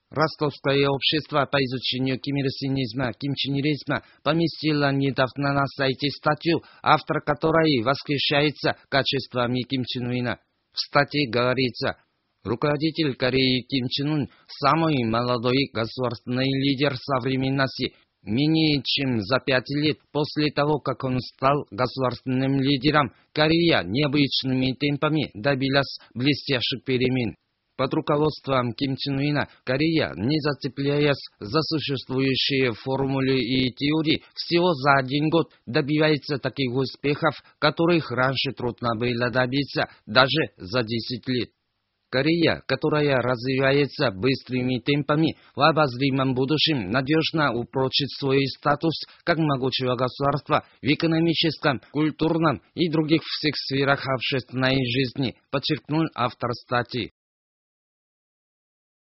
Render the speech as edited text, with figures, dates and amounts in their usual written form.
Ростовское общество по изучению кимирсинизма, кимченеризма поместило недавно на сайте статью, автор которой восхищается качествами Ким Чен Ына. В статье говорится: руководитель Кореи Ким Чен Ын – самый молодой государственный лидер современности. Менее чем за 5 лет после того, как он стал государственным лидером, Корея необычными темпами добилась блестящих перемен. Под руководством Ким Чен Ына Корея, не зацепляясь за существующие формулы и теории, всего за 1 год добивается таких успехов, которых раньше трудно было добиться даже за 10 лет. Корея, которая развивается быстрыми темпами, в обозримом будущем надежно упрочит свой статус как могучего государства в экономическом, культурном и других всех сферах общественной жизни, подчеркнул автор статьи.